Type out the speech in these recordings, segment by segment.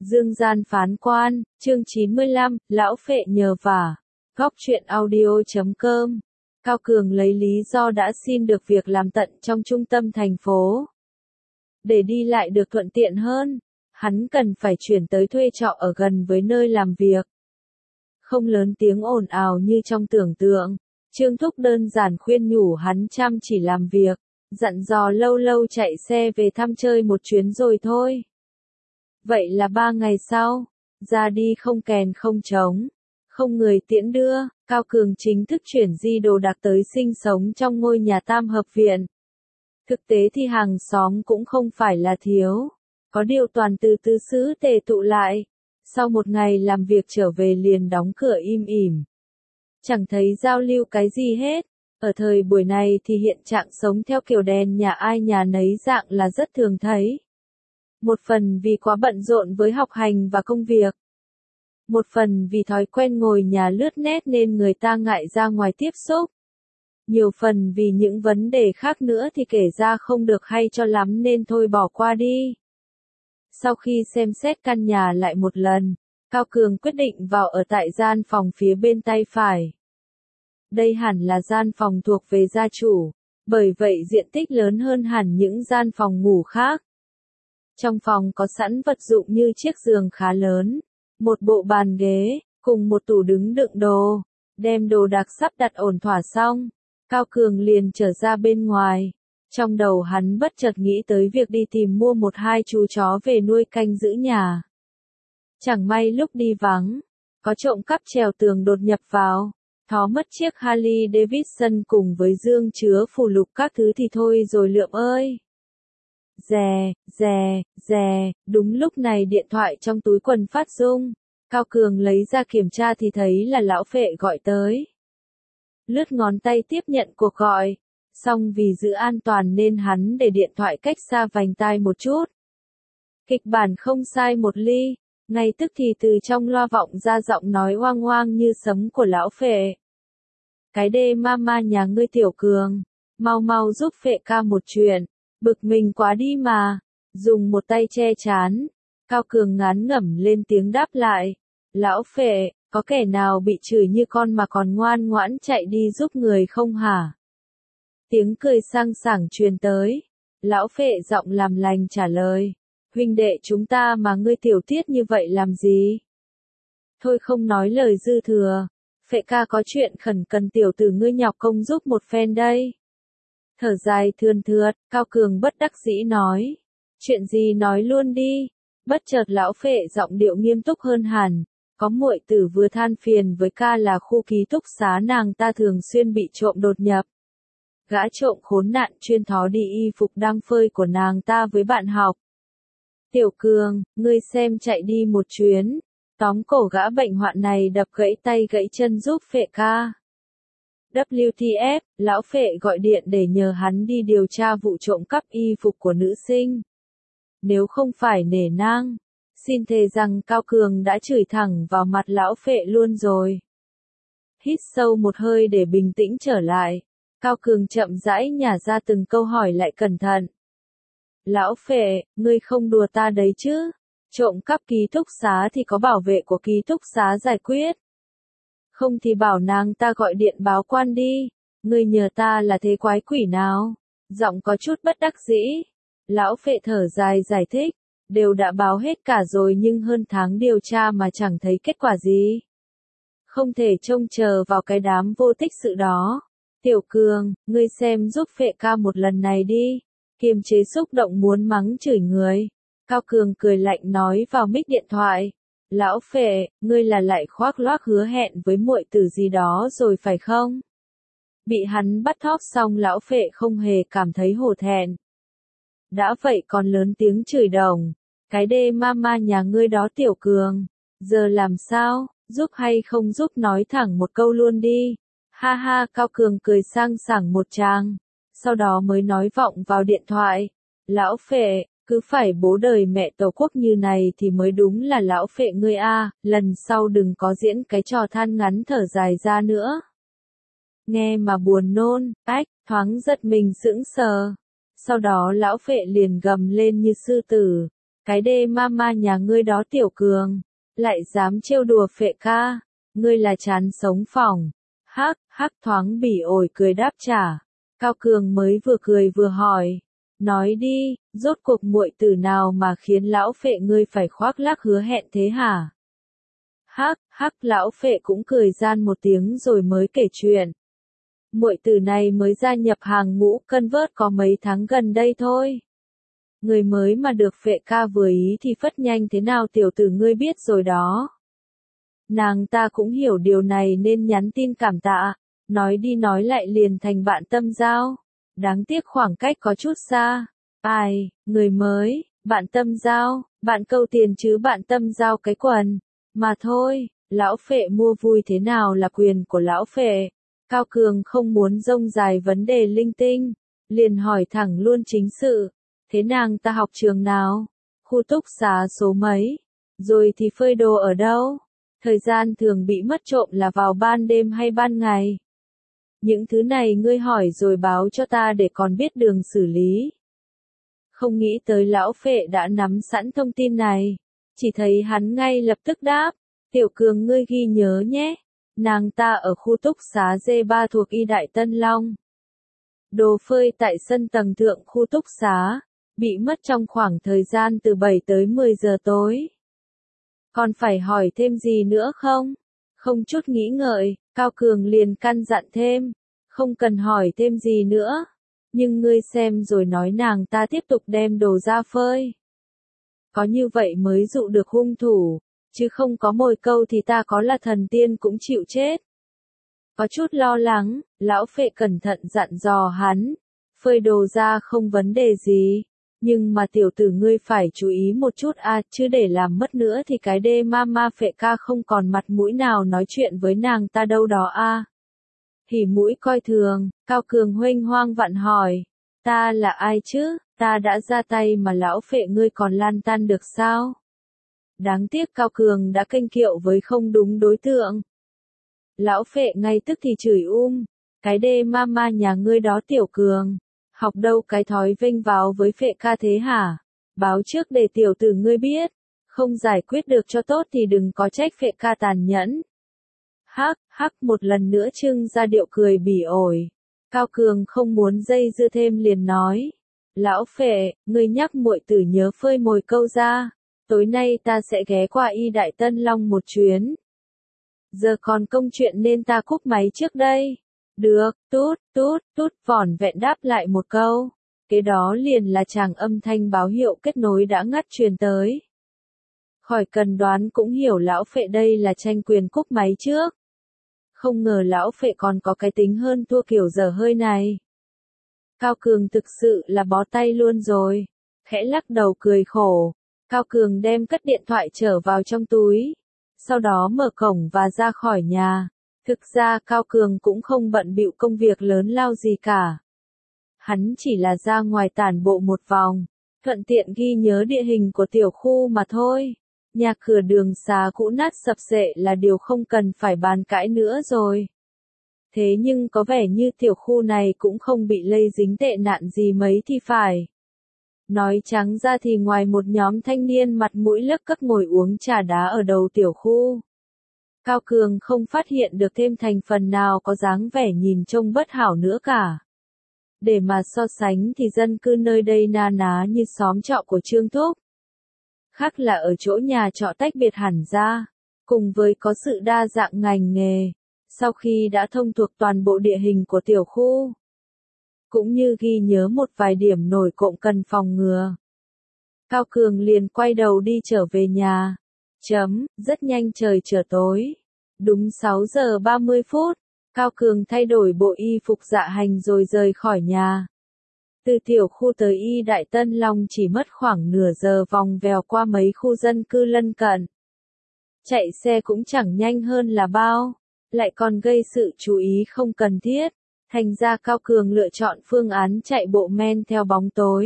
Dương gian phán quan, chương 95, lão phệ nhờ vả. Góc truyện audio.com. Cao Cường lấy lý do đã xin được việc làm tận trong trung tâm thành phố. Để đi lại được thuận tiện hơn, hắn cần phải chuyển tới thuê trọ ở gần với nơi làm việc. Không lớn tiếng ồn ào như trong tưởng tượng, Trương Thúc đơn giản khuyên nhủ hắn chăm chỉ làm việc, dặn dò lâu lâu chạy xe về thăm chơi một chuyến rồi thôi. Vậy là 3 ngày sau, ra đi không kèn không trống, không người tiễn đưa, Cao Cường chính thức chuyển di đồ đạc tới sinh sống trong ngôi nhà tam hợp viện. Thực tế thì hàng xóm cũng không phải là thiếu, có điều toàn từ tứ xứ tề tụ lại, sau một ngày làm việc trở về liền đóng cửa im ỉm. Chẳng thấy giao lưu cái gì hết, ở thời buổi này thì hiện trạng sống theo kiểu đèn nhà ai nhà nấy dạng là rất thường thấy. Một phần vì quá bận rộn với học hành và công việc. Một phần vì thói quen ngồi nhà lướt net nên người ta ngại ra ngoài tiếp xúc. Nhiều phần vì những vấn đề khác nữa thì kể ra không được hay cho lắm nên thôi bỏ qua đi. Sau khi xem xét căn nhà lại một lần, Cao Cường quyết định vào ở tại gian phòng phía bên tay phải. Đây hẳn là gian phòng thuộc về gia chủ, bởi vậy diện tích lớn hơn hẳn những gian phòng ngủ khác. Trong phòng có sẵn vật dụng như chiếc giường khá lớn, một bộ bàn ghế, cùng một tủ đứng đựng đồ. Đem đồ đạc sắp đặt ổn thỏa xong, Cao Cường liền trở ra bên ngoài. Trong đầu hắn bất chợt nghĩ tới việc đi tìm mua 1-2 chú chó về nuôi canh giữ nhà. Chẳng may lúc đi vắng, có trộm cắp trèo tường đột nhập vào, thó mất chiếc Harley Davidson cùng với dương chứa phù lục các thứ thì thôi rồi lượm ơi. Rè, đúng lúc này điện thoại trong túi quần phát rung. Cao Cường lấy ra kiểm tra thì thấy là lão phệ gọi tới. Lướt ngón tay tiếp nhận cuộc gọi, song vì giữ an toàn nên hắn để điện thoại cách xa vành tai một chút. Kịch bản không sai một ly, ngay tức thì từ trong loa vọng ra giọng nói oang oang như sấm của lão phệ. Cái đê mama nhà ngươi Tiểu Cường, mau giúp phệ ca một chuyện. Bực mình quá đi mà, dùng một tay che chán, Cao Cường ngán ngẩm lên tiếng đáp lại. Lão phệ, có kẻ nào bị chửi như con mà còn ngoan ngoãn chạy đi giúp người không hả? Tiếng cười sang sảng truyền tới. Lão phệ giọng làm lành trả lời. Huynh đệ chúng ta mà ngươi tiểu tiết như vậy làm gì? Thôi không nói lời dư thừa. Phệ ca có chuyện khẩn cần tiểu tử ngươi nhọc công giúp một phen đây. Thở dài thườn thượt, Cao Cường bất đắc dĩ nói. Chuyện gì nói luôn đi. Bất chợt lão phệ giọng điệu nghiêm túc hơn hẳn. Có muội tử vừa than phiền với ca là khu ký túc xá nàng ta thường xuyên bị trộm đột nhập. Gã trộm khốn nạn chuyên thó đi y phục đang phơi của nàng ta với bạn học. Tiểu Cường, ngươi xem chạy đi một chuyến. Tóm cổ gã bệnh hoạn này đập gãy tay gãy chân giúp phệ ca. WTF, lão phệ gọi điện để nhờ hắn đi điều tra vụ trộm cắp y phục của nữ sinh. Nếu không phải nể nang, xin thề rằng Cao Cường đã chửi thẳng vào mặt lão phệ luôn rồi. Hít sâu một hơi để bình tĩnh trở lại, Cao Cường chậm rãi nhả ra từng câu hỏi lại cẩn thận. Lão phệ, ngươi không đùa ta đấy chứ? Trộm cắp ký túc xá thì có bảo vệ của ký túc xá giải quyết. Không thì bảo nàng ta gọi điện báo quan đi, ngươi nhờ ta là thế quái quỷ nào? Giọng có chút bất đắc dĩ. Lão phệ thở dài giải thích, đều đã báo hết cả rồi nhưng hơn tháng điều tra mà chẳng thấy kết quả gì. Không thể trông chờ vào cái đám vô tích sự đó. Tiểu Cường, ngươi xem giúp phệ ca một lần này đi. Kiềm chế xúc động muốn mắng chửi người. Cao Cường cười lạnh nói vào mic điện thoại. Lão phệ, ngươi là lại khoác loác hứa hẹn với muội tử gì đó rồi phải không? Bị hắn bắt thóp xong lão phệ không hề cảm thấy hổ thẹn. Đã vậy còn lớn tiếng chửi đồng. Cái đê mama nhà ngươi đó Tiểu Cường. Giờ làm sao, giúp hay không giúp nói thẳng một câu luôn đi. Ha ha, Cao Cường cười sang sảng một tràng. Sau đó mới nói vọng vào điện thoại. Lão phệ, cứ phải bố đời mẹ tổ quốc như này thì mới đúng là lão phệ ngươi a, lần sau đừng có diễn cái trò than ngắn thở dài ra nữa. Nghe mà buồn nôn, thoáng giật mình sững sờ. Sau đó lão phệ liền gầm lên như sư tử. Cái đê mama nhà ngươi đó Tiểu Cường, lại dám trêu đùa Phệ ca, ngươi là chán sống phỏng. Hắc, hắc thoáng bỉ ổi cười đáp trả. Cao Cường mới vừa cười vừa hỏi. Nói đi, rốt cuộc muội tử nào mà khiến lão Phệ ngươi phải khoác lác hứa hẹn thế hả? Hắc, hắc lão Phệ cũng cười gian một tiếng rồi mới kể chuyện. Muội tử này mới gia nhập hàng ngũ cân vớt có mấy tháng gần đây thôi. Người mới mà được Phệ ca vừa ý thì phất nhanh thế nào tiểu tử ngươi biết rồi đó. Nàng ta cũng hiểu điều này nên nhắn tin cảm tạ, nói đi nói lại liền thành bạn tâm giao. Đáng tiếc khoảng cách có chút xa. Ai, người mới, bạn tâm giao, bạn câu tiền chứ bạn tâm giao cái quần. Mà thôi, lão Phệ mua vui thế nào là quyền của lão Phệ. Cao Cường không muốn rông dài vấn đề linh tinh, liền hỏi thẳng luôn chính sự. Thế nàng ta học trường nào? Khu túc xá số mấy? Rồi thì phơi đồ ở đâu? Thời gian thường bị mất trộm là vào ban đêm hay ban ngày? Những thứ này ngươi hỏi rồi báo cho ta để còn biết đường xử lý. Không nghĩ tới lão Phệ đã nắm sẵn thông tin này. Chỉ thấy hắn ngay lập tức đáp. Tiểu Cường ngươi ghi nhớ nhé. Nàng ta ở khu túc xá D3 thuộc Y Đại Tân Long. Đồ phơi tại sân tầng thượng khu túc xá. Bị mất trong khoảng thời gian từ 7 tới 10 giờ tối. Còn phải hỏi thêm gì nữa không? Không chút nghĩ ngợi, Cao Cường liền căn dặn thêm. Không cần hỏi thêm gì nữa. Nhưng ngươi xem rồi nói nàng ta tiếp tục đem đồ ra phơi. Có như vậy mới dụ được hung thủ. Chứ không có mồi câu thì ta có là thần tiên cũng chịu chết. Có chút lo lắng, lão Phệ cẩn thận dặn dò hắn. Phơi đồ ra không vấn đề gì. Nhưng mà tiểu tử ngươi phải chú ý một chút chứ để làm mất nữa thì cái đê mama Phệ ca không còn mặt mũi nào nói chuyện với nàng ta đâu đó Hỉ mũi coi thường, Cao Cường huênh hoang vặn hỏi. Ta là ai chứ, ta đã ra tay mà lão Phệ ngươi còn lan tan được sao? Đáng tiếc Cao Cường đã kênh kiệu với không đúng đối tượng. Lão Phệ ngay tức thì chửi cái đê mama nhà ngươi đó Tiểu Cường. Học đâu cái thói vênh váo với Phệ ca thế hả? Báo trước để tiểu tử ngươi biết. Không giải quyết được cho tốt thì đừng có trách Phệ ca tàn nhẫn. Hắc, hắc một lần nữa trưng ra điệu cười bỉ ổi. Cao Cường không muốn dây dưa thêm liền nói. Lão Phệ, ngươi nhắc muội tử nhớ phơi mồi câu ra. Tối nay ta sẽ ghé qua Y Đại Tân Long một chuyến. Giờ còn công chuyện nên ta cúp máy trước đây. Được, tút, tút, tút, vỏn vẹn đáp lại một câu. Kế đó liền là chàng âm thanh báo hiệu kết nối đã ngắt truyền tới. Khỏi cần đoán cũng hiểu lão Phệ đây là tranh quyền cúp máy trước. Không ngờ lão Phệ còn có cái tính hơn thua kiểu dở hơi này. Cao Cường thực sự là bó tay luôn rồi. Khẽ lắc đầu cười khổ. Cao Cường đem cất điện thoại trở vào trong túi. Sau đó mở cổng và ra khỏi nhà. Thực ra Cao Cường cũng không bận bịu công việc lớn lao gì cả. Hắn chỉ là ra ngoài tản bộ một vòng, thuận tiện ghi nhớ địa hình của tiểu khu mà thôi. Nhà cửa đường xá cũ nát sập xệ là điều không cần phải bàn cãi nữa rồi. Thế nhưng có vẻ như tiểu khu này cũng không bị lây dính tệ nạn gì mấy thì phải. Nói trắng ra thì ngoài một nhóm thanh niên mặt mũi lấc cấc ngồi uống trà đá ở đầu tiểu khu, Cao Cường không phát hiện được thêm thành phần nào có dáng vẻ nhìn trông bất hảo nữa cả. Để mà so sánh thì dân cư nơi đây na ná như xóm trọ của Trương Thúc. Khác là ở chỗ nhà trọ tách biệt hẳn ra, cùng với có sự đa dạng ngành nghề, sau khi đã thông thuộc toàn bộ địa hình của tiểu khu, cũng như ghi nhớ một vài điểm nổi cộng cần phòng ngừa. Cao Cường liền quay đầu đi trở về nhà. Rất nhanh trời trở tối. Đúng 6 giờ 30 phút, Cao Cường thay đổi bộ y phục dạ hành rồi rời khỏi nhà. Từ tiểu khu tới Y Đại Tân Long chỉ mất khoảng nửa giờ vòng vèo qua mấy khu dân cư lân cận. Chạy xe cũng chẳng nhanh hơn là bao, lại còn gây sự chú ý không cần thiết. Thành ra Cao Cường lựa chọn phương án chạy bộ men theo bóng tối.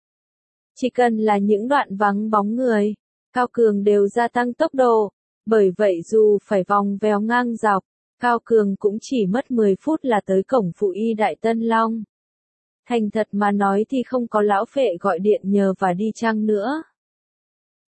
Chỉ cần là những đoạn vắng bóng người, Cao Cường đều gia tăng tốc độ. Bởi vậy dù phải vòng vèo ngang dọc, Cao Cường cũng chỉ mất 10 phút là tới cổng phụ Y Đại Tân Long. Thành thật mà nói thì không có lão Phệ gọi điện nhờ và đi chăng nữa.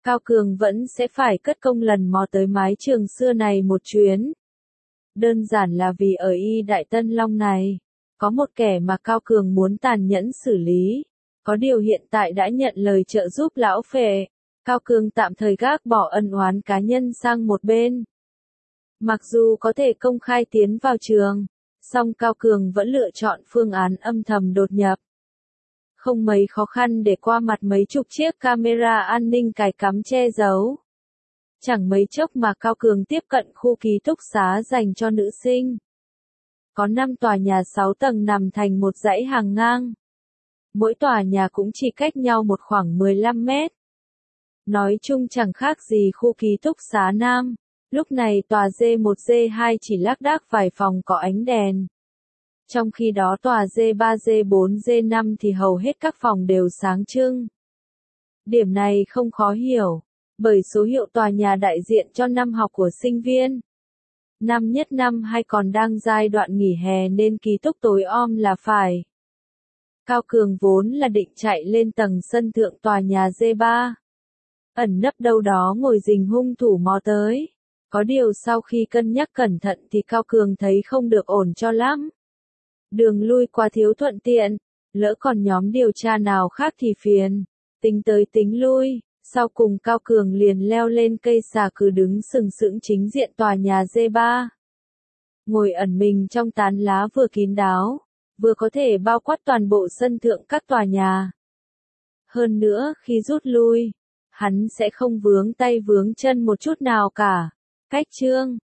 Cao Cường vẫn sẽ phải cất công lần mò tới mái trường xưa này một chuyến. Đơn giản là vì ở Y Đại Tân Long này, có một kẻ mà Cao Cường muốn tàn nhẫn xử lý. Có điều hiện tại đã nhận lời trợ giúp lão phệ, Cao Cường tạm thời gác bỏ ân oán cá nhân sang một bên. Mặc dù có thể công khai tiến vào trường, song Cao Cường vẫn lựa chọn phương án âm thầm đột nhập. Không mấy khó khăn để qua mặt mấy chục chiếc camera an ninh cài cắm che giấu. Chẳng mấy chốc mà Cao Cường tiếp cận khu ký túc xá dành cho nữ sinh. Có 5 tòa nhà 6 tầng nằm thành một dãy hàng ngang. Mỗi tòa nhà cũng chỉ cách nhau một khoảng 15 mét. Nói chung chẳng khác gì khu ký túc xá Nam. Lúc này tòa D1 D2 chỉ lác đác vài phòng có ánh đèn. Trong khi đó tòa D3 D4 D5 thì hầu hết các phòng đều sáng trưng. Điểm này không khó hiểu, bởi số hiệu tòa nhà đại diện cho năm học của sinh viên. Năm nhất năm hay còn đang giai đoạn nghỉ hè nên ký túc tối om là phải. Cao Cường vốn là định chạy lên tầng sân thượng tòa nhà D3. Ẩn nấp đâu đó ngồi rình hung thủ mò tới. Có điều sau khi cân nhắc cẩn thận thì Cao Cường thấy không được ổn cho lắm. Đường lui quá thiếu thuận tiện, lỡ còn nhóm điều tra nào khác thì phiền. Tính tới tính lui, sau cùng Cao Cường liền leo lên cây xà cừ đứng sừng sững chính diện tòa nhà D3. Ngồi ẩn mình trong tán lá vừa kín đáo, vừa có thể bao quát toàn bộ sân thượng các tòa nhà. Hơn nữa, khi rút lui, hắn sẽ không vướng tay vướng chân một chút nào cả. Cách chương